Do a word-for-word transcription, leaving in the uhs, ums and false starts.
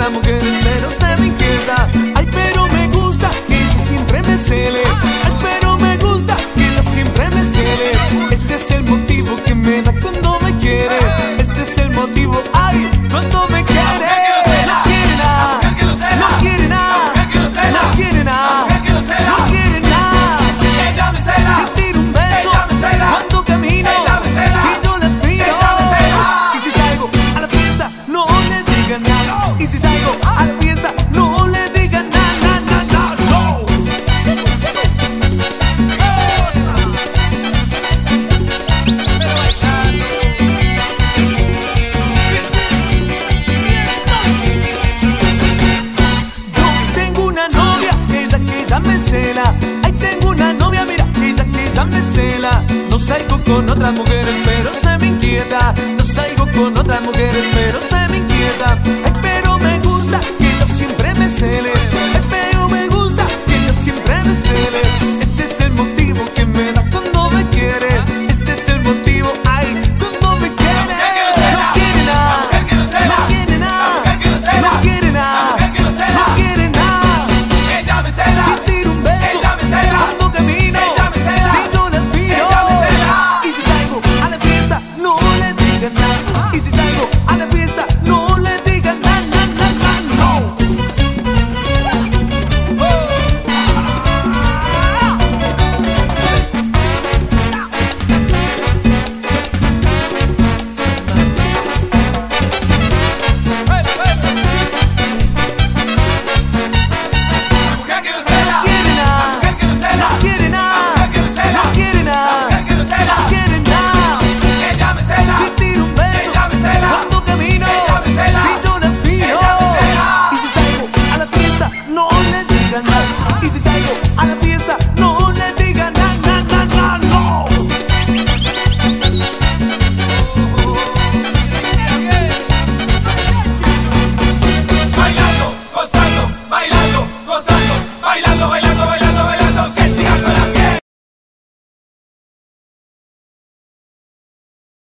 otras mujeres, pero se me inquieta. Ay, pero me gusta que ella siempre me cele. Ay, pero me gusta que ella siempre me cele. Ese es el motivo que me da cuando me quiere. Ese es el motivo, ay, cuando me quiere. No quiere nada, no quiere nada, no quiere nada, no quiere nada. Ella me cela, Si tiro un beso ella me cela, cuando camino, ella me cela, si yo las miro. ella me cela. Y si salgo a la fiesta, no le digan nada. Y si salgo a la fiesta, no le digan nada, nada, nada, no. Yo tengo una novia, ella que ella me cela. Ay, tengo una novia, mira, ella que ella me cela. No salgo con otras mujeres, pero se me inquieta. No salgo con otras mujeres, pero se me inquieta.